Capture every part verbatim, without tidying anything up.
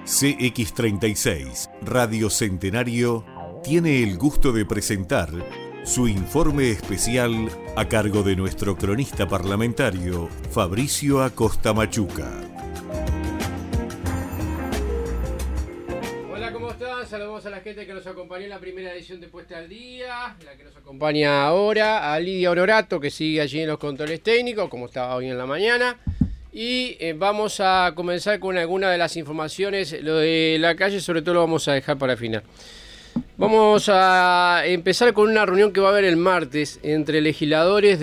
C X treinta y seis, Radio Centenario, tiene el gusto de presentar su informe especial a cargo de nuestro cronista parlamentario, Fabricio Acosta Machuca. Hola, ¿cómo están? Saludamos a la gente que nos acompañó en la primera edición de Puesta al Día, la que nos acompaña ahora, a Lidia Honorato, que sigue allí en los controles técnicos, como estaba hoy en la mañana. Y eh, vamos a comenzar con algunas de las informaciones. Lo de la calle, sobre todo, lo vamos a dejar para el final. Vamos a empezar con una reunión que va a haber el martes entre legisladores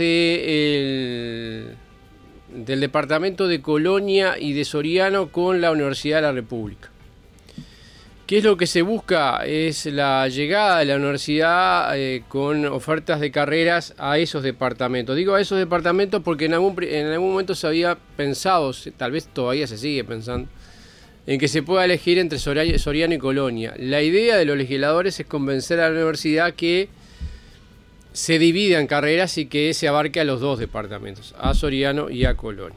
de el, del departamento de Colonia y de Soriano con la Universidad de la República. ¿Qué es lo que se busca? Es la llegada de la universidad eh, con ofertas de carreras a esos departamentos. Digo a esos departamentos porque en algún, en algún momento se había pensado, tal vez todavía se sigue pensando, en que se pueda elegir entre Soriano y Colonia. La idea de los legisladores es convencer a la universidad que se dividan carreras y que se abarque a los dos departamentos, a Soriano y a Colonia.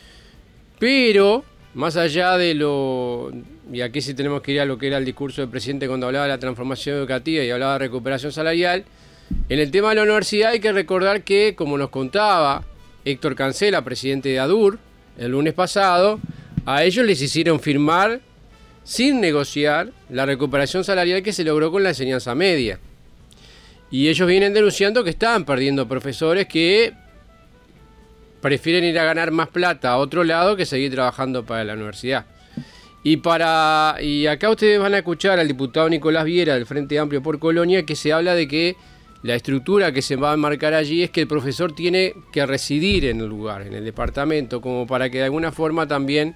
Pero, más allá de lo... y aquí sí tenemos que ir a lo que era el discurso del presidente cuando hablaba de la transformación educativa y hablaba de recuperación salarial, en el tema de la universidad hay que recordar que, como nos contaba Héctor Cancela, presidente de ADUR, el lunes pasado, a ellos les hicieron firmar, sin negociar, la recuperación salarial que se logró con la enseñanza media. Y ellos vienen denunciando que estaban perdiendo profesores que prefieren ir a ganar más plata a otro lado que seguir trabajando para la universidad. Y para y acá ustedes van a escuchar al diputado Nicolás Viera del Frente Amplio por Colonia, que se habla de que la estructura que se va a marcar allí es que el profesor tiene que residir en el lugar, en el departamento, como para que de alguna forma también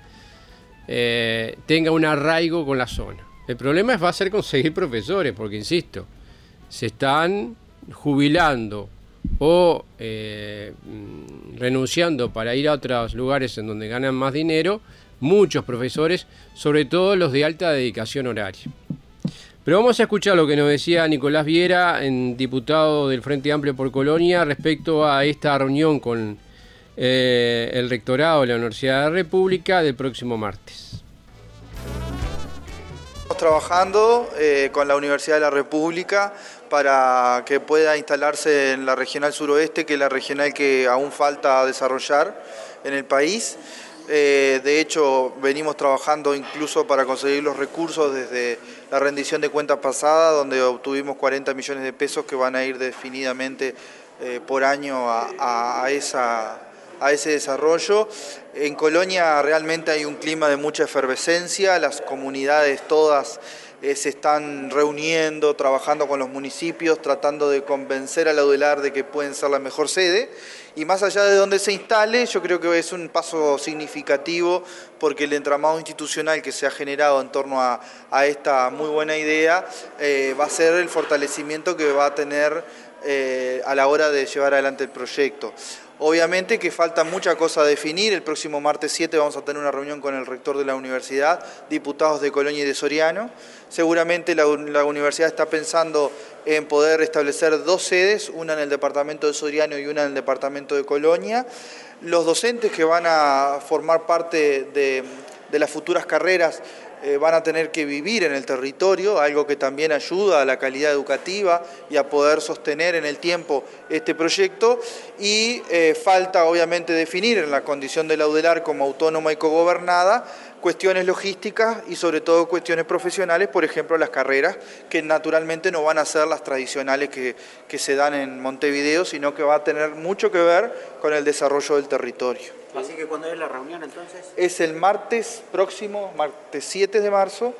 eh, tenga un arraigo con la zona. El problema va a ser conseguir profesores, porque insisto, se están jubilando o eh, renunciando para ir a otros lugares en donde ganan más dinero muchos profesores, sobre todo los de alta dedicación horaria. Pero vamos a escuchar lo que nos decía Nicolás Viera, en diputado del Frente Amplio por Colonia, respecto a esta reunión con eh, el rectorado de la Universidad de la República del próximo martes. Estamos trabajando eh, con la Universidad de la República para que pueda instalarse en la regional suroeste, que es la regional que aún falta desarrollar en el país. Eh, de hecho, venimos trabajando incluso para conseguir los recursos desde la rendición de cuentas pasada, donde obtuvimos cuarenta millones de pesos que van a ir definidamente eh, por año a, a, a, esa, a ese desarrollo. En Colonia realmente hay un clima de mucha efervescencia, las comunidades todas eh, se están reuniendo, trabajando con los municipios, tratando de convencer a la UDELAR de que pueden ser la mejor sede. Y más allá de donde se instale, yo creo que es un paso significativo porque el entramado institucional que se ha generado en torno a, a esta muy buena idea eh, va a ser el fortalecimiento que va a tener eh, a la hora de llevar adelante el proyecto. Obviamente que falta mucha cosa a definir. El próximo martes siete vamos a tener una reunión con el rector de la universidad, diputados de Colonia y de Soriano. Seguramente la, la universidad está pensando en poder establecer dos sedes, una en el departamento de Soriano y una en el departamento de Colonia. Los docentes que van a formar parte de, de las futuras carreras eh, van a tener que vivir en el territorio, algo que también ayuda a la calidad educativa y a poder sostener en el tiempo este proyecto. Y eh, falta obviamente definir en la condición de la UDELAR como autónoma y cogobernada cuestiones logísticas y sobre todo cuestiones profesionales, por ejemplo las carreras, que naturalmente no van a ser las tradicionales que, que se dan en Montevideo, sino que va a tener mucho que ver con el desarrollo del territorio. Así que ¿cuándo es la reunión entonces? Es el martes próximo, martes siete de marzo,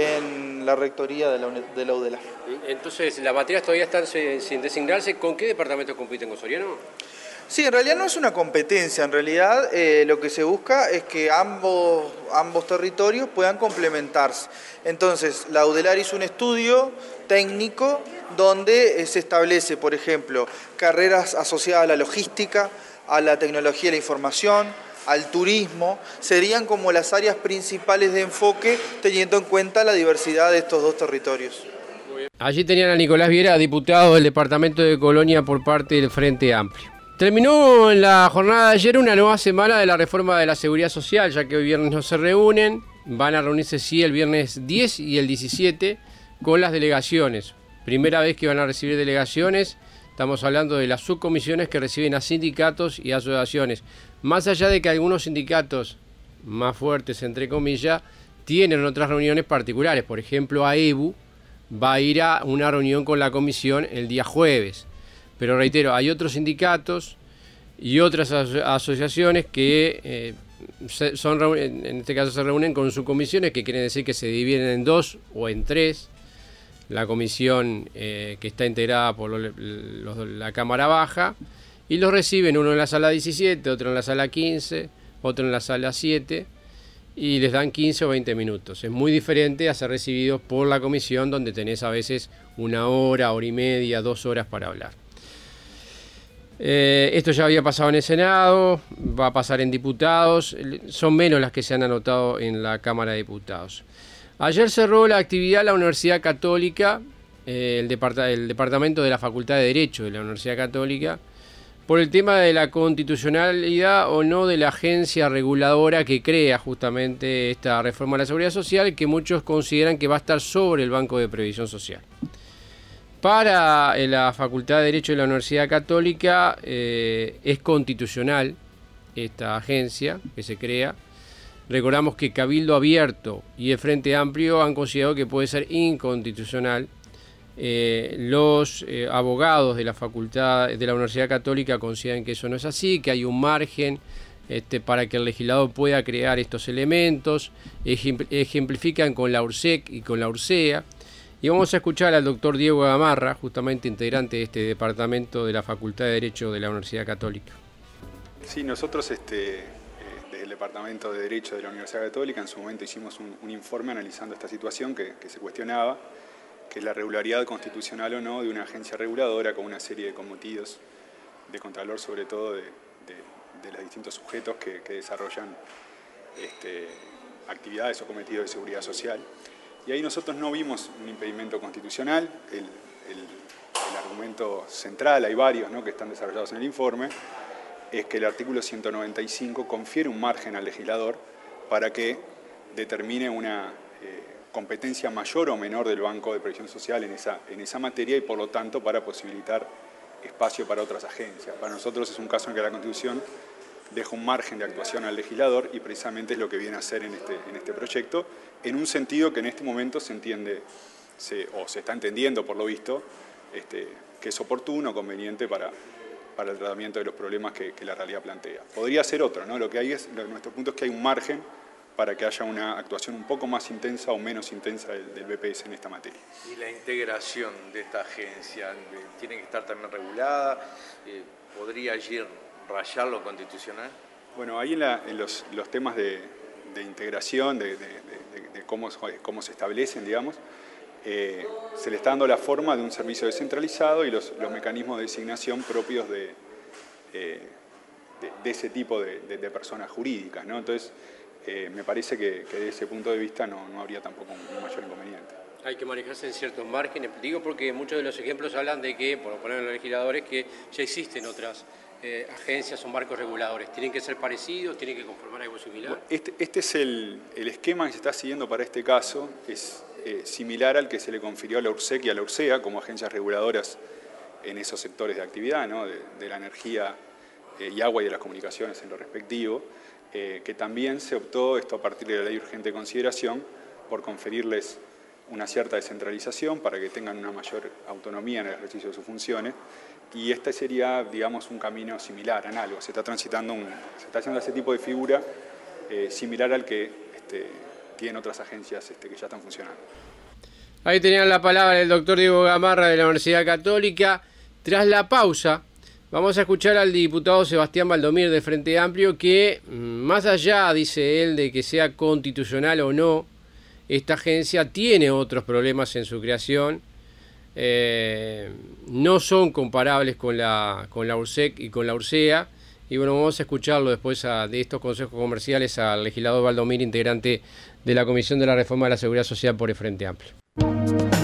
en la rectoría de la, de la UDELAR. Entonces, las materias todavía están sin designarse. ¿Con qué departamentos compiten con Soriano? Sí, en realidad no es una competencia, en realidad eh, lo que se busca es que ambos, ambos territorios puedan complementarse. Entonces, la UDELAR hizo un estudio técnico donde se establece, por ejemplo, carreras asociadas a la logística, a la tecnología de la información, al turismo, serían como las áreas principales de enfoque teniendo en cuenta la diversidad de estos dos territorios. Allí tenían a Nicolás Viera, diputado del departamento de Colonia por parte del Frente Amplio. Terminó en la jornada de ayer una nueva semana de la reforma de la seguridad social, ya que hoy viernes no se reúnen. Van a reunirse sí el viernes diez y el diecisiete con las delegaciones. Primera vez que van a recibir delegaciones. Estamos hablando de las subcomisiones que reciben a sindicatos y asociaciones. Más allá de que algunos sindicatos más fuertes, entre comillas, tienen otras reuniones particulares. Por ejemplo, A E B U va a ir a una reunión con la comisión el día jueves. Pero reitero, hay otros sindicatos y otras aso- asociaciones que eh, se, son en este caso se reúnen con subcomisiones, que quieren decir que se dividen en dos o en tres. La comisión eh, que está integrada por los, los, la Cámara Baja, y los reciben uno en la sala diecisiete, otro en la sala quince, otro en la sala siete, y les dan quince o veinte minutos. Es muy diferente a ser recibidos por la comisión, donde tenés a veces una hora, hora y media, dos horas para hablar. Eh, esto ya había pasado en el Senado, va a pasar en diputados, son menos las que se han anotado en la Cámara de Diputados. Ayer cerró la actividad la Universidad Católica, eh, el, depart- el departamento de la Facultad de Derecho de la Universidad Católica, por el tema de la constitucionalidad o no de la agencia reguladora que crea justamente esta reforma de la seguridad social, que muchos consideran que va a estar sobre el Banco de Previsión Social. Para la Facultad de Derecho de la Universidad Católica eh, es constitucional esta agencia que se crea. Recordamos que Cabildo Abierto y el Frente Amplio han considerado que puede ser inconstitucional. Eh, los eh, abogados de la Facultad de la Universidad Católica consideran que eso no es así, que hay un margen este, para que el legislador pueda crear estos elementos. Ejemplifican con la URSEC y con la URSEA. Y vamos a escuchar al doctor Diego Gamarra, justamente integrante de este departamento de la Facultad de Derecho de la Universidad Católica. Sí, nosotros este, eh, desde el Departamento de Derecho de la Universidad Católica en su momento hicimos un, un informe analizando esta situación que, que se cuestionaba, que es la regularidad constitucional o no de una agencia reguladora con una serie de cometidos de contralor, sobre todo de, de, de los distintos sujetos que, que desarrollan este, actividades o cometidos de seguridad social. Y ahí nosotros no vimos un impedimento constitucional. El, el, el argumento central, hay varios, ¿no?, que están desarrollados en el informe, es que el artículo ciento noventa y cinco confiere un margen al legislador para que determine una eh, competencia mayor o menor del Banco de Previsión Social en esa, en esa materia, y por lo tanto para posibilitar espacio para otras agencias. Para nosotros es un caso en que la Constitución deja un margen de actuación al legislador, y precisamente es lo que viene a hacer en este, en este proyecto, en un sentido que en este momento se entiende, se, o se está entendiendo por lo visto, este, que es oportuno, conveniente para, para el tratamiento de los problemas que, que la realidad plantea. Podría ser otro, ¿no? Lo que hay es, nuestro punto es que hay un margen para que haya una actuación un poco más intensa o menos intensa del, del B P S en esta materia. ¿Y la integración de esta agencia tiene que estar también regulada? Eh, ¿Podría allí rayar lo constitucional? Bueno, ahí en, la, en los, los temas de, de integración, de, de, de, de cómo, cómo se establecen, digamos, eh, se le está dando la forma de un servicio descentralizado y los, los mecanismos de designación propios de, eh, de, de ese tipo de, de, de personas jurídicas, ¿no? Entonces, eh, me parece que, que desde ese punto de vista no, no habría tampoco un, un mayor inconveniente. Hay que manejarse en ciertos márgenes. Digo porque muchos de los ejemplos hablan de que, por poner en los legisladores, que ya existen otras eh, agencias o marcos reguladores. ¿Tienen que ser parecidos? ¿Tienen que conformar algo similar? Este, este es el, el esquema que se está siguiendo para este caso. Es eh, similar al que se le confirió a la URSEC y a la URSEA como agencias reguladoras en esos sectores de actividad, ¿no?, de, de la energía eh, y agua y de las comunicaciones en lo respectivo, eh, que también se optó, esto a partir de la ley de urgente consideración, por conferirles una cierta descentralización para que tengan una mayor autonomía en el ejercicio de sus funciones, y este sería, digamos, un camino similar, análogo. Se está transitando, un, se está haciendo ese tipo de figura eh, similar al que este, tienen otras agencias este, que ya están funcionando. Ahí tenían la palabra del doctor Diego Gamarra de la Universidad Católica. Tras la pausa, vamos a escuchar al diputado Sebastián Valdomir de Frente Amplio, que más allá, dice él, de que sea constitucional o no, esta agencia tiene otros problemas en su creación, eh, no son comparables con la, con la URSEC y con la URSEA, y bueno, vamos a escucharlo después a, de estos consejos comerciales al legislador Valdomir, integrante de la Comisión de la Reforma de la Seguridad Social por el Frente Amplio.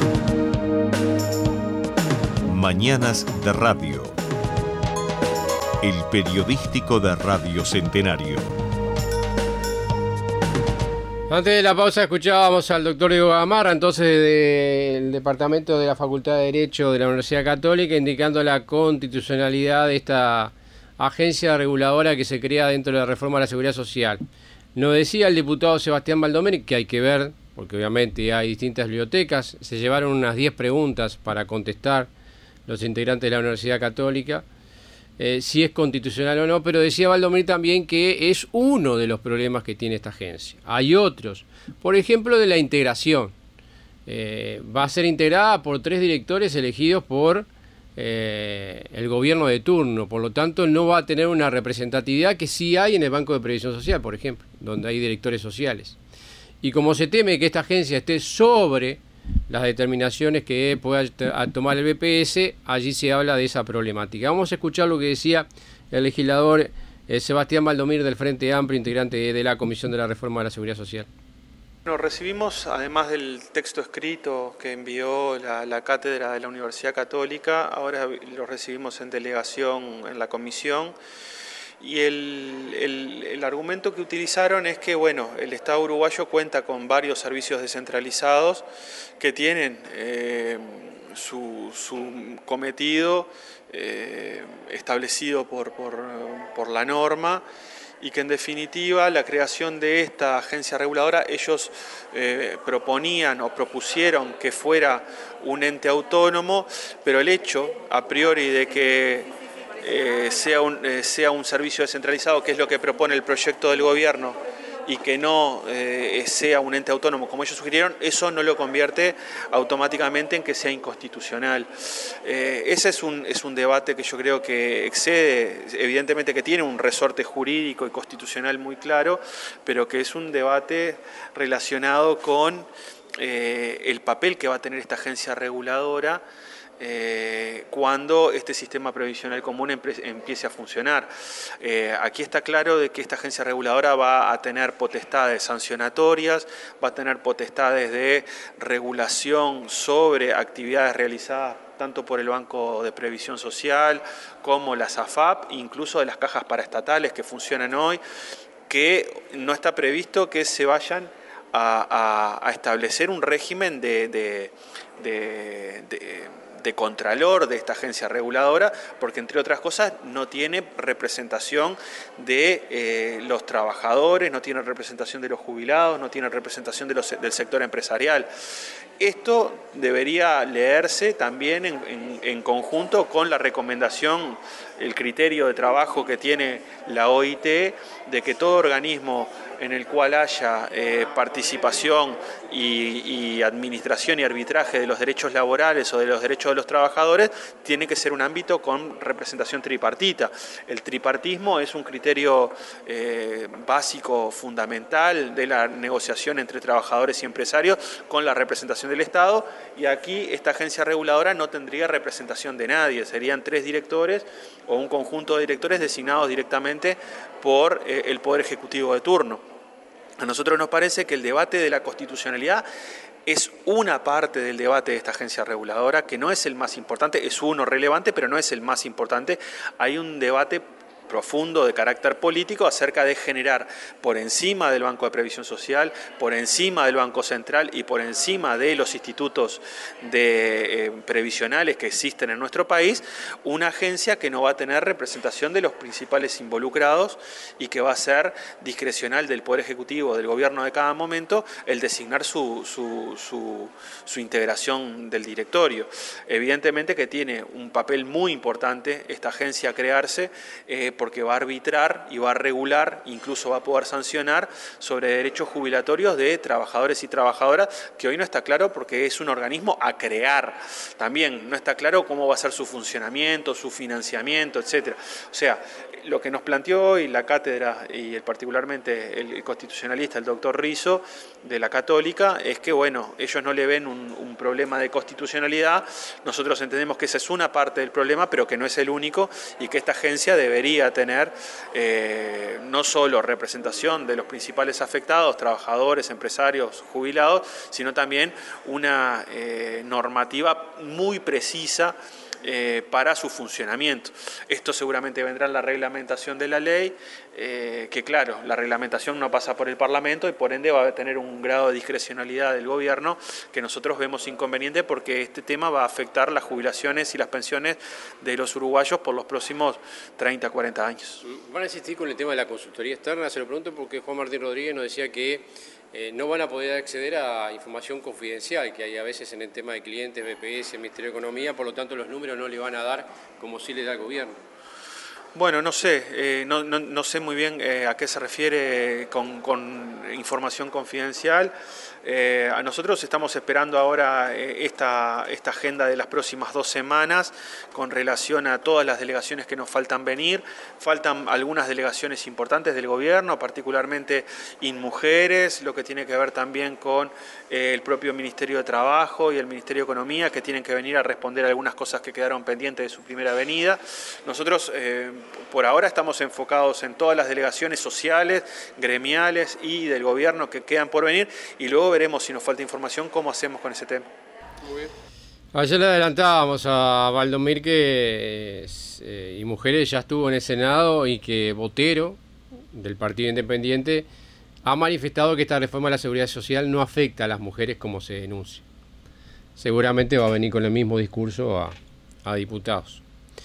Mañanas de Radio. el periodístico de Radio Centenario. Antes de la pausa escuchábamos al doctor Diego Gamarra, entonces del Departamento de la Facultad de Derecho de la Universidad Católica, indicando la constitucionalidad de esta agencia reguladora que se crea dentro de la reforma de la Seguridad Social. Nos decía el diputado Sebastián Baldomeri, que hay que ver, porque obviamente hay distintas bibliotecas, se llevaron unas diez preguntas para contestar los integrantes de la Universidad Católica, eh, si es constitucional o no, pero decía Baldomeri también que es uno de los problemas que tiene esta agencia. Hay otros, por ejemplo, de la integración. Eh, va a ser integrada por tres directores elegidos por eh, el gobierno de turno, por lo tanto no va a tener una representatividad que sí hay en el Banco de Previsión Social, por ejemplo, donde hay directores sociales. Y como se teme que esta agencia esté sobre las determinaciones que pueda tomar el B P S, allí se habla de esa problemática. Vamos a escuchar lo que decía el legislador eh, Sebastián Baldomir del Frente Amplio, integrante de la Comisión de la Reforma de la Seguridad Social. Bueno, recibimos, además del texto escrito que envió la, la cátedra de la Universidad Católica, ahora lo recibimos en delegación en la comisión. Y el, el, el argumento que utilizaron es que, bueno, el Estado uruguayo cuenta con varios servicios descentralizados que tienen eh, su, su cometido eh, establecido por, por, por la norma, y que en definitiva la creación de esta agencia reguladora, ellos eh, proponían o propusieron que fuera un ente autónomo, pero el hecho a priori de que Eh, sea, un, eh, sea un servicio descentralizado, que es lo que propone el proyecto del gobierno, y que no eh, sea un ente autónomo como ellos sugirieron, eso no lo convierte automáticamente en que sea inconstitucional. Eh, ese es un, es un debate que yo creo que excede, evidentemente que tiene un resorte jurídico y constitucional muy claro, pero que es un debate relacionado con eh, el papel que va a tener esta agencia reguladora Eh, cuando este sistema previsional común empiece a funcionar. Eh, aquí está claro de que esta agencia reguladora va a tener potestades sancionatorias, va a tener potestades de regulación sobre actividades realizadas tanto por el Banco de Previsión Social como las A F A P, incluso de las cajas paraestatales que funcionan hoy, que no está previsto que se vayan a, a, a establecer un régimen de, de, de, de de contralor de esta agencia reguladora, porque entre otras cosas no tiene representación de eh, los trabajadores, no tiene representación de los jubilados, no tiene representación de los, del sector empresarial. Esto debería leerse también en, en, en conjunto con la recomendación, el criterio de trabajo que tiene la O I T, de que todo organismo en el cual haya eh, participación y, y administración y arbitraje de los derechos laborales o de los derechos de los trabajadores, tiene que ser un ámbito con representación tripartita. El tripartismo es un criterio eh, básico, fundamental de la negociación entre trabajadores y empresarios con la representación del Estado, y aquí esta agencia reguladora no tendría representación de nadie, serían tres directores o un conjunto de directores designados directamente por eh, el Poder Ejecutivo de turno. A nosotros nos parece que el debate de la constitucionalidad es una parte del debate de esta agencia reguladora, que no es el más importante, es uno relevante, pero no es el más importante. Hay un debate profundo de carácter político acerca de generar por encima del Banco de Previsión Social, por encima del Banco Central y por encima de los institutos de, eh, previsionales que existen en nuestro país, una agencia que no va a tener representación de los principales involucrados y que va a ser discrecional del Poder Ejecutivo, del gobierno de cada momento, el designar su, su, su, su integración del directorio. Evidentemente que tiene un papel muy importante esta agencia a crearse, eh, porque va a arbitrar y va a regular, incluso va a poder sancionar sobre derechos jubilatorios de trabajadores y trabajadoras, que hoy no está claro porque es un organismo a crear. También no está claro cómo va a ser su funcionamiento, su financiamiento, etcétera. O sea, lo que nos planteó hoy la cátedra y el, particularmente el constitucionalista, el doctor Rizzo, de la Católica, es que bueno, ellos no le ven un, un problema de constitucionalidad. Nosotros entendemos que esa es una parte del problema, pero que no es el único, y que esta agencia debería tener eh, no solo representación de los principales afectados, trabajadores, empresarios, jubilados, sino también una eh, normativa muy precisa eh, para su funcionamiento. Esto seguramente vendrá en la reglamentación de la ley, eh, que claro, la reglamentación no pasa por el Parlamento y por ende va a tener un grado de discrecionalidad del gobierno que nosotros vemos inconveniente porque este tema va a afectar las jubilaciones y las pensiones de los uruguayos por los próximos treinta, cuarenta años. ¿Van a insistir con el tema de la consultoría externa? Se lo pregunto porque Juan Martín Rodríguez nos decía que eh, no van a poder acceder a información confidencial que hay a veces en el tema de clientes, B P S, Ministerio de Economía, por lo tanto los números no le van a dar como sí le da el gobierno. Bueno, no sé, eh, no, no, no sé muy bien eh, a qué se refiere con, con información confidencial. Eh, a nosotros estamos esperando ahora eh, esta, esta agenda de las próximas dos semanas con relación a todas las delegaciones que nos faltan venir. Faltan algunas delegaciones importantes del gobierno, particularmente InMujeres, lo que tiene que ver también con eh, el propio Ministerio de Trabajo y el Ministerio de Economía, que tienen que venir a responder a algunas cosas que quedaron pendientes de su primera venida. Nosotros eh, por ahora estamos enfocados en todas las delegaciones sociales, gremiales y del gobierno que quedan por venir, y luego veremos si nos falta información cómo hacemos con ese tema. Muy bien. Ayer le adelantábamos a Valdomir que eh, InMujeres ya estuvo en el Senado y que Botero, del Partido Independiente, ha manifestado que esta reforma de la seguridad social no afecta a las mujeres como se denuncia. Seguramente va a venir con el mismo discurso a, a diputados.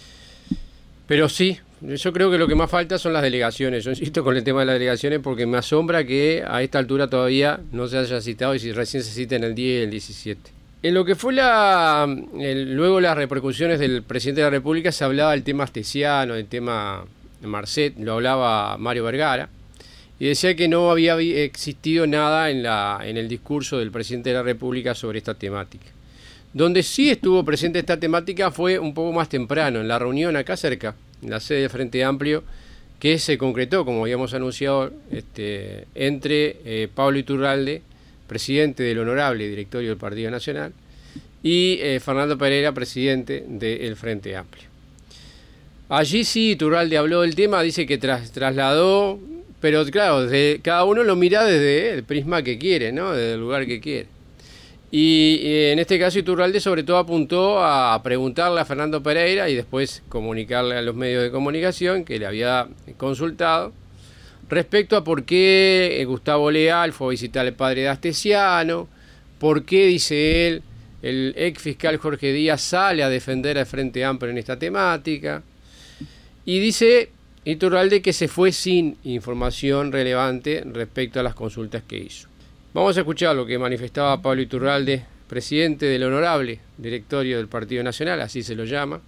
Pero sí, yo creo que lo que más falta son las delegaciones. Yo insisto con el tema de las delegaciones porque me asombra que a esta altura todavía no se haya citado y si recién se cita en el diez y el diecisiete. En lo que fue la el, luego las repercusiones del presidente de la República se hablaba del tema Astesiano, del tema Marcet, lo hablaba Mario Vergara, y decía que no había existido nada en, la, en el discurso del presidente de la República sobre esta temática. Donde sí estuvo presente esta temática fue un poco más temprano, en la reunión acá cerca, en la sede del Frente Amplio, que se concretó, como habíamos anunciado, este, entre eh, Pablo Iturralde, presidente del Honorable Directorio del Partido Nacional, y eh, Fernando Pereira, presidente del Frente Amplio. Allí sí Iturralde habló del tema, dice que tras, trasladó, pero claro, desde, cada uno lo mira desde el prisma que quiere, ¿no? Desde el lugar que quiere. Y en este caso Iturralde sobre todo apuntó a preguntarle a Fernando Pereira y después comunicarle a los medios de comunicación que le había consultado respecto a por qué Gustavo Leal fue a visitar al padre de Astesiano, por qué, dice él, el ex fiscal Jorge Díaz sale a defender al Frente Amplio en esta temática. Y dice Iturralde que se fue sin información relevante respecto a las consultas que hizo. Vamos a escuchar lo que manifestaba Pablo Iturralde, presidente del Honorable Directorio del Partido Nacional, así se lo llama,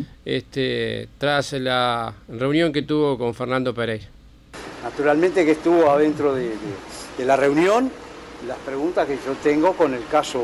este, tras la reunión que tuvo con Fernando Pereira. Naturalmente que estuvo adentro de, de, de la reunión, las preguntas que yo tengo con el caso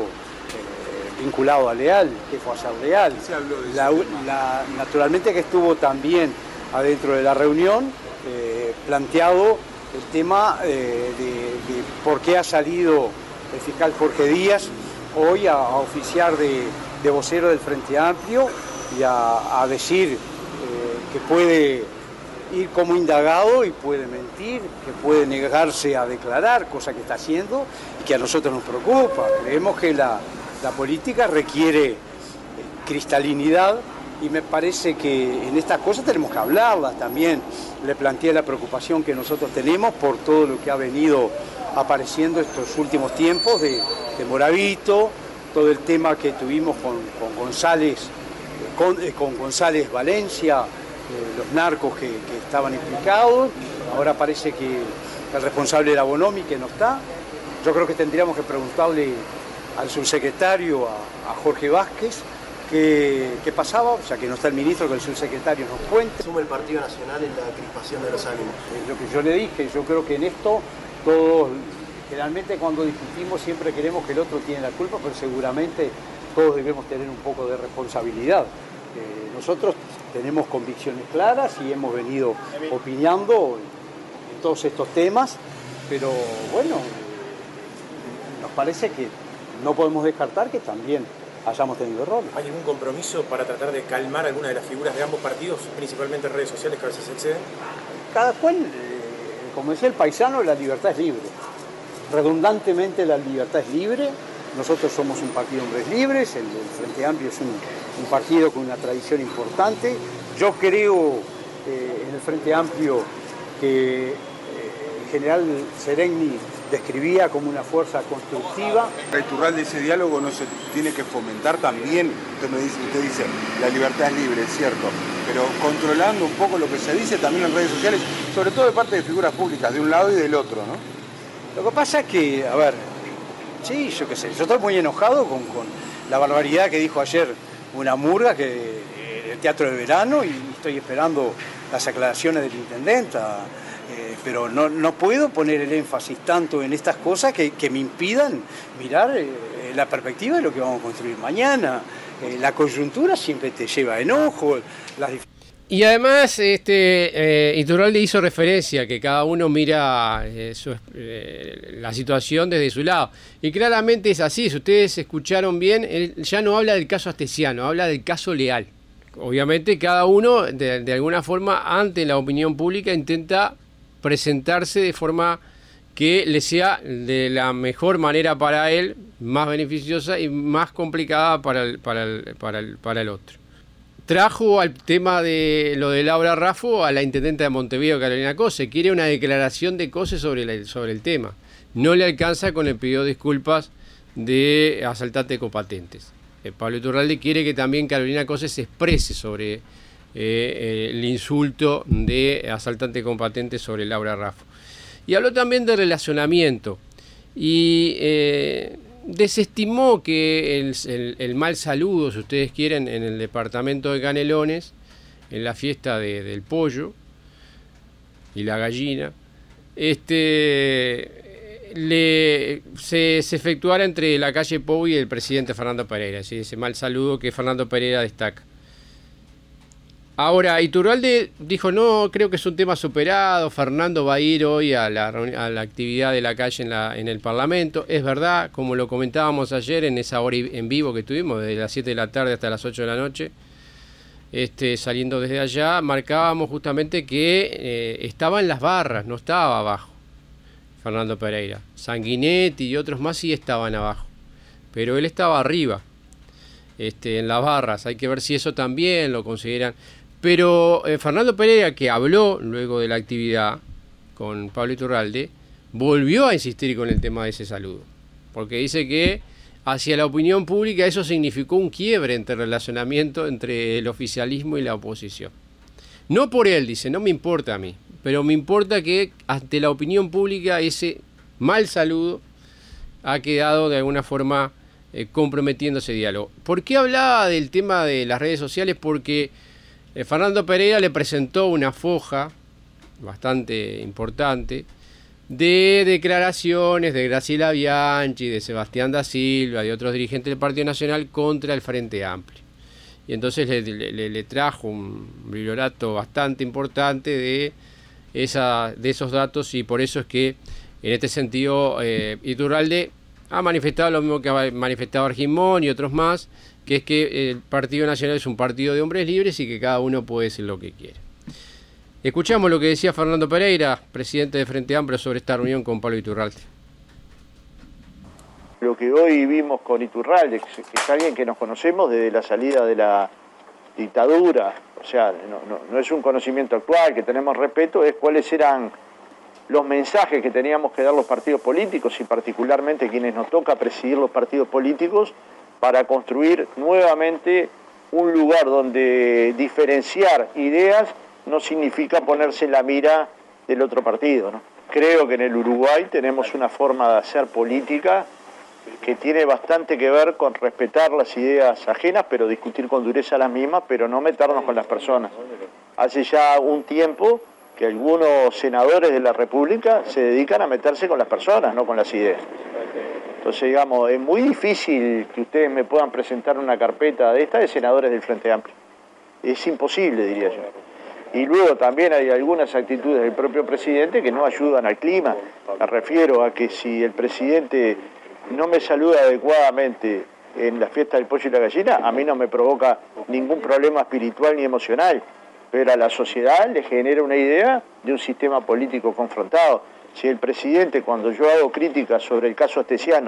eh, vinculado a Leal, que fue a ser Leal. Se habló de la, la, naturalmente que estuvo también adentro de la reunión, eh, planteado el tema eh, de, de por qué ha salido el fiscal Jorge Díaz hoy a, a oficiar de, de vocero del Frente Amplio y a, a decir eh, que puede ir como indagado y puede mentir, que puede negarse a declarar, cosa que está haciendo y que a nosotros nos preocupa. Creemos que la, la política requiere eh, cristalinidad y me parece que en estas cosas tenemos que hablarlas también. Le planteé la preocupación que nosotros tenemos por todo lo que ha venido apareciendo estos últimos tiempos de, de Moravito, todo el tema que tuvimos con, con González, con, eh, con González Valencia, eh, los narcos que, que estaban implicados. Ahora parece que el responsable era Bonomi, que no está. Yo creo que tendríamos que preguntarle al subsecretario, a, a Jorge Vázquez, ¿Qué, ¿Qué pasaba? O sea, que no está el ministro, que el subsecretario nos cuente. ¿Suma el Partido Nacional en la crispación de los ánimos? Es lo que yo le dije, yo creo que en esto todos, generalmente cuando discutimos siempre queremos que el otro tiene la culpa, pero seguramente todos debemos tener un poco de responsabilidad. Eh, nosotros tenemos convicciones claras y hemos venido opinando en todos estos temas, pero bueno, nos parece que no podemos descartar que también hayamos tenido errores. ¿Hay algún compromiso para tratar de calmar alguna de las figuras de ambos partidos, principalmente en redes sociales que a veces exceden? Cada cual, eh, como decía el paisano, la libertad es libre. Redundantemente la libertad es libre nosotros somos un partido de hombres libres, el, el Frente Amplio es un, un partido con una tradición importante. Yo creo eh, en el Frente Amplio que eh, el general Seregni describía como una fuerza constructiva. Iturralde, ese diálogo no se tiene que fomentar también. Usted me dice, usted dice, la libertad es libre, es cierto, pero controlando un poco lo que se dice también en redes sociales, sobre todo de parte de figuras públicas, de un lado y del otro, ¿no? Lo que pasa es que, a ver, sí, yo qué sé, yo estoy muy enojado con, con la barbaridad que dijo ayer una murga que eh, el Teatro de Verano, y estoy esperando las aclaraciones del intendente. Eh, pero no, no puedo poner el énfasis tanto en estas cosas que, que me impidan mirar eh, la perspectiva de lo que vamos a construir mañana. Eh, la coyuntura siempre te lleva a enojo. Las... Y además, este, eh, Iturralde hizo referencia a que cada uno mira eh, su, eh, la situación desde su lado. Y claramente es así. Si ustedes escucharon bien, él ya no habla del caso Astesiano, habla del caso Leal. Obviamente cada uno, de, de alguna forma, ante la opinión pública, intenta presentarse de forma que le sea de la mejor manera para él, más beneficiosa y más complicada para el, para el, para el, para el otro. Trajo al tema de lo de Laura Raffo a la intendenta de Montevideo, Carolina Cose. Quiere una declaración de Cose sobre, la, sobre el tema. No le alcanza con el pedido de disculpas de asaltantes con patentes. Eh, Pablo Iturralde quiere que también Carolina Cose se exprese sobre Eh, el insulto de asaltante con patente sobre Laura Raffo. Y habló también de relacionamiento y eh, desestimó que el, el, el mal saludo, si ustedes quieren, en el departamento de Canelones, en la fiesta de, del pollo y la gallina, este le se, se efectuara entre la calle Pou y el presidente Fernando Pereira, ¿sí? Ese mal saludo que Fernando Pereira destaca. Ahora, Iturralde dijo, no, creo que es un tema superado, Fernando va a ir hoy a la, a la actividad de la calle en, la, en el Parlamento. Es verdad, como lo comentábamos ayer en esa hora en vivo que tuvimos, desde las siete de la tarde hasta las ocho de la noche, este, saliendo desde allá, marcábamos justamente que eh, estaba en las barras, no estaba abajo, Fernando Pereira. Sanguinetti y otros más sí estaban abajo, pero él estaba arriba, este, en las barras. Hay que ver si eso también lo consideran. Pero eh, Fernando Pereira, que habló luego de la actividad con Pablo Iturralde, volvió a insistir con el tema de ese saludo. Porque dice que hacia la opinión pública eso significó un quiebre entre relacionamiento entre el oficialismo y la oposición. No por él, dice, no me importa a mí, pero me importa que ante la opinión pública ese mal saludo ha quedado de alguna forma eh, comprometiendo ese diálogo. ¿Por qué hablaba del tema de las redes sociales? Porque Eh, Fernando Pereira le presentó una foja bastante importante de declaraciones de Graciela Bianchi, de Sebastián da Silva, de otros dirigentes del Partido Nacional contra el Frente Amplio. Y entonces le, le, le trajo un bibliorato bastante importante de, esa, de esos datos, y por eso es que en este sentido eh, Iturralde ha manifestado lo mismo que ha manifestado Argimón y otros más, que es que el Partido Nacional es un partido de hombres libres y que cada uno puede decir lo que quiere. Escuchamos lo que decía Fernando Pereira, presidente de Frente Amplio, sobre esta reunión con Pablo Iturralde. Lo que hoy vimos con Iturralde, que es alguien que nos conocemos desde la salida de la dictadura, o sea, no, no, no es un conocimiento actual, que tenemos respeto, es cuáles eran los mensajes que teníamos que dar los partidos políticos y particularmente quienes nos toca presidir los partidos políticos, para construir nuevamente un lugar donde diferenciar ideas no significa ponerse en la mira del otro partido, ¿no? Creo que en el Uruguay tenemos una forma de hacer política que tiene bastante que ver con respetar las ideas ajenas, pero discutir con dureza las mismas, pero no meternos con las personas. Hace ya un tiempo que algunos senadores de la República se dedican a meterse con las personas, no con las ideas. Entonces, digamos, es muy difícil que ustedes me puedan presentar una carpeta de esta de senadores del Frente Amplio. Es imposible, diría yo. Y luego también hay algunas actitudes del propio presidente que no ayudan al clima. Me refiero a que si el presidente no me saluda adecuadamente en la fiesta del pollo y la gallina, a mí no me provoca ningún problema espiritual ni emocional. Pero a la sociedad le genera una idea de un sistema político confrontado. Si el presidente, cuando yo hago críticas sobre el caso Astesiano,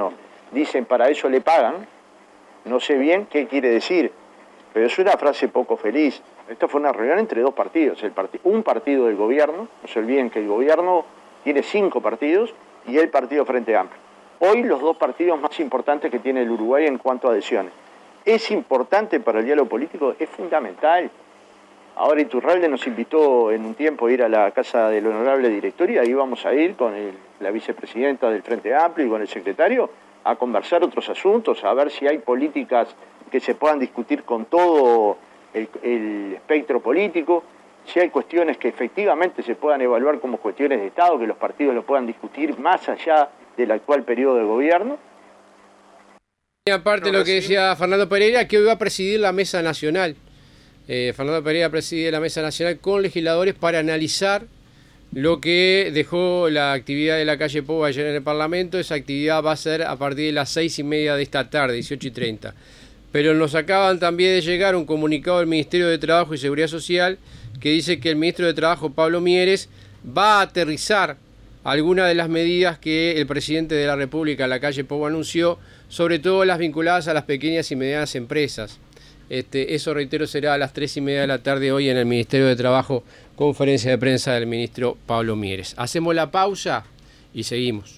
dicen para eso le pagan, no sé bien qué quiere decir, pero es una frase poco feliz. Esta fue una reunión entre dos partidos, el part- un partido del gobierno, no se olviden que el gobierno tiene cinco partidos, y el partido Frente Amplio. Hoy los dos partidos más importantes que tiene el Uruguay en cuanto a adhesiones. ¿Es importante para el diálogo político? Es fundamental. Ahora Iturralde nos invitó en un tiempo a ir a la casa del honorable directorio, ahí vamos a ir con el, la vicepresidenta del Frente Amplio y con el secretario a conversar otros asuntos, a ver si hay políticas que se puedan discutir con todo el, el espectro político, si hay cuestiones que efectivamente se puedan evaluar como cuestiones de Estado, que los partidos lo puedan discutir más allá del actual periodo de gobierno. Y aparte lo que decía Fernando Pereira, que hoy va a presidir la Mesa Nacional. Eh, Fernando Pereira preside la Mesa Nacional con legisladores para analizar lo que dejó la actividad de la calle Pou ayer en el Parlamento. Esa actividad va a ser a partir de las seis y media de esta tarde, dieciocho y treinta. Pero nos acaban también de llegar un comunicado del Ministerio de Trabajo y Seguridad Social que dice que el ministro de Trabajo, Pablo Mieres, va a aterrizar algunas de las medidas que el presidente de la República, la calle Pou, anunció, sobre todo las vinculadas a las pequeñas y medianas empresas. Este, eso, reitero, será a las tres y media de la tarde hoy en el Ministerio de Trabajo, conferencia de prensa del ministro Pablo Mieres. Hacemos la pausa y seguimos.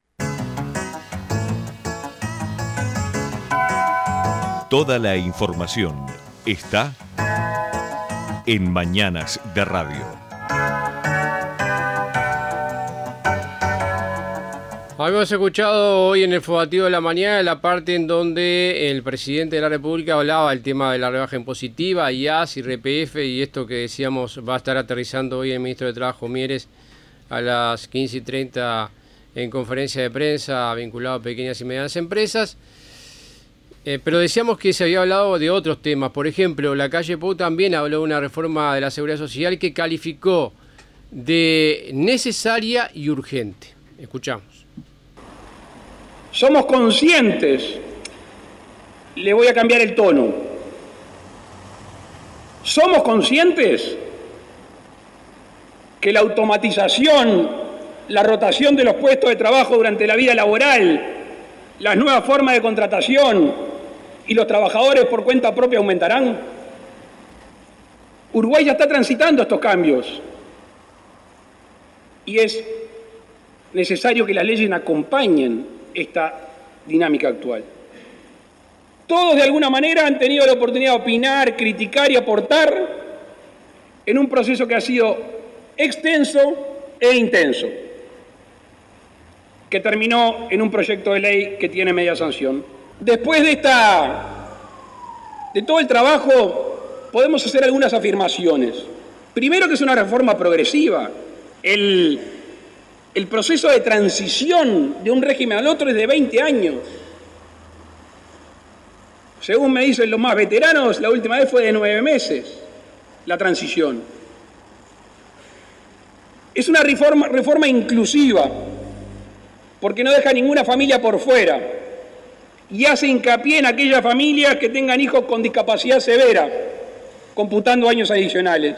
Toda la información está en Mañanas de Radio. Habíamos escuchado hoy en el informativo de la mañana la parte en donde el presidente de la República hablaba del tema de la rebaja impositiva, I A S, I R P F, y esto que decíamos va a estar aterrizando hoy el ministro de Trabajo, Mieres, a las quince y treinta en conferencia de prensa vinculado a pequeñas y medianas empresas. Eh, pero decíamos que se había hablado de otros temas. Por ejemplo, la calle Pou también habló de una reforma de la Seguridad Social que calificó de necesaria y urgente. Escuchamos. Somos conscientes, le voy a cambiar el tono, somos conscientes que la automatización, la rotación de los puestos de trabajo durante la vida laboral, las nuevas formas de contratación y los trabajadores por cuenta propia aumentarán. Uruguay ya está transitando estos cambios y es necesario que las leyes acompañen esta dinámica actual. Todos de alguna manera han tenido la oportunidad de opinar, criticar y aportar en un proceso que ha sido extenso e intenso, que terminó en un proyecto de ley que tiene media sanción. Después de esta, de todo el trabajo, podemos hacer algunas afirmaciones. Primero, que es una reforma progresiva. El El proceso de transición de un régimen al otro es de veinte años. Según me dicen los más veteranos, la última vez fue de nueve meses la transición. Es una reforma, reforma inclusiva, porque no deja ninguna familia por fuera y hace hincapié en aquellas familias que tengan hijos con discapacidad severa, computando años adicionales.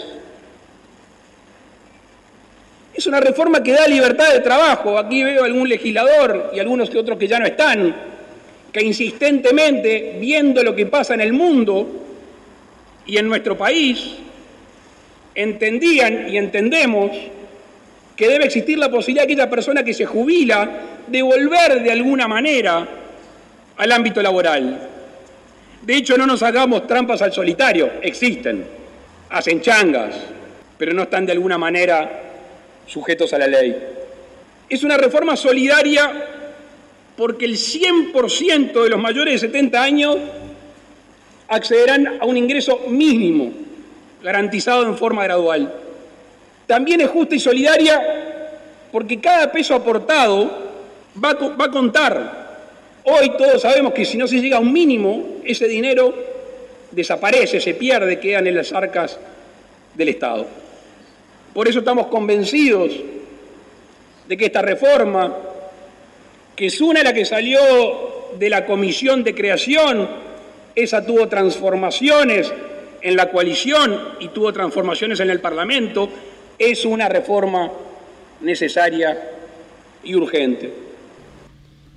Es una reforma que da libertad de trabajo. Aquí veo algún legislador y algunos que otros que ya no están, que insistentemente, viendo lo que pasa en el mundo y en nuestro país, entendían y entendemos que debe existir la posibilidad de aquella persona que se jubila de volver de alguna manera al ámbito laboral. De hecho, no nos hagamos trampas al solitario, existen, hacen changas, pero no están de alguna manera sujetos a la ley. Es una reforma solidaria porque el cien por ciento de los mayores de setenta años accederán a un ingreso mínimo, garantizado en forma gradual. También es justa y solidaria porque cada peso aportado va a, va a contar. Hoy todos sabemos que si no se llega a un mínimo, ese dinero desaparece, se pierde, quedan en las arcas del Estado. Por eso estamos convencidos de que esta reforma, que es una de las que salió de la comisión de creación, esa tuvo transformaciones en la coalición y tuvo transformaciones en el Parlamento, es una reforma necesaria y urgente.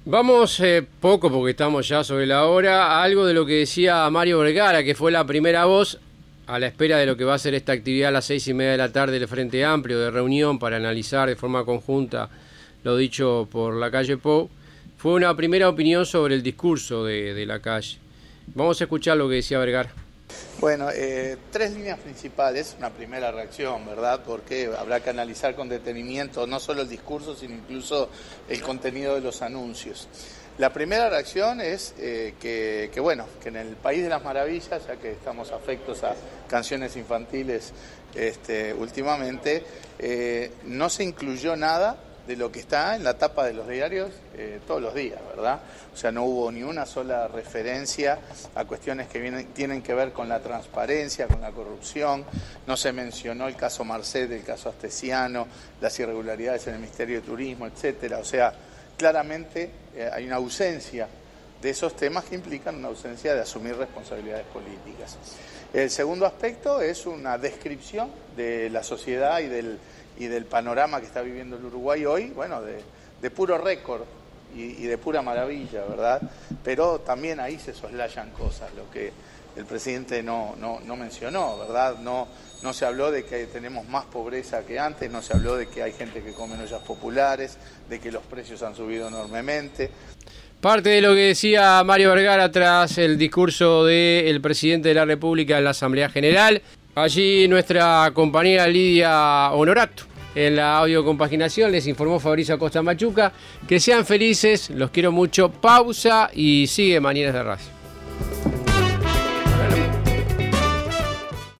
Vamos eh, poco, porque estamos ya sobre la hora, a algo de lo que decía Mario Vergara, que fue la primera voz a la espera de lo que va a ser esta actividad a las seis y media de la tarde del Frente Amplio de reunión para analizar de forma conjunta lo dicho por Lacalle Pou. Fue una primera opinión sobre el discurso de, de Lacalle. Vamos a escuchar lo que decía Vergara. Bueno, eh, tres líneas principales, una primera reacción, ¿verdad? Porque habrá que analizar con detenimiento no solo el discurso, sino incluso el contenido de los anuncios. La primera reacción es eh, que, que, bueno, que en el País de las Maravillas, ya que estamos afectos a canciones infantiles este, últimamente, eh, no se incluyó nada de lo que está en la tapa de los diarios eh, todos los días, ¿verdad? O sea, no hubo ni una sola referencia a cuestiones que vienen, tienen que ver con la transparencia, con la corrupción. No se mencionó el caso Marcet, el caso Astesiano, las irregularidades en el Ministerio de Turismo, etcétera. O sea, claramente eh, hay una ausencia de esos temas que implican una ausencia de asumir responsabilidades políticas. El segundo aspecto es una descripción de la sociedad y del y del panorama que está viviendo el Uruguay hoy, bueno, de, de puro récord y, y de pura maravilla, ¿verdad? Pero también ahí se soslayan cosas, lo que el presidente no, no, no mencionó, ¿verdad? No, no se habló de que tenemos más pobreza que antes, no se habló de que hay gente que come en ollas populares, de que los precios han subido enormemente. Parte de lo que decía Mario Vergara tras el discurso del presidente de la República en la Asamblea General. Allí nuestra compañera Lidia Honorato en la audiocompaginación les informó Fabricio Acosta Machuca. Que sean felices, los quiero mucho. Pausa y sigue Mañanas de Radio.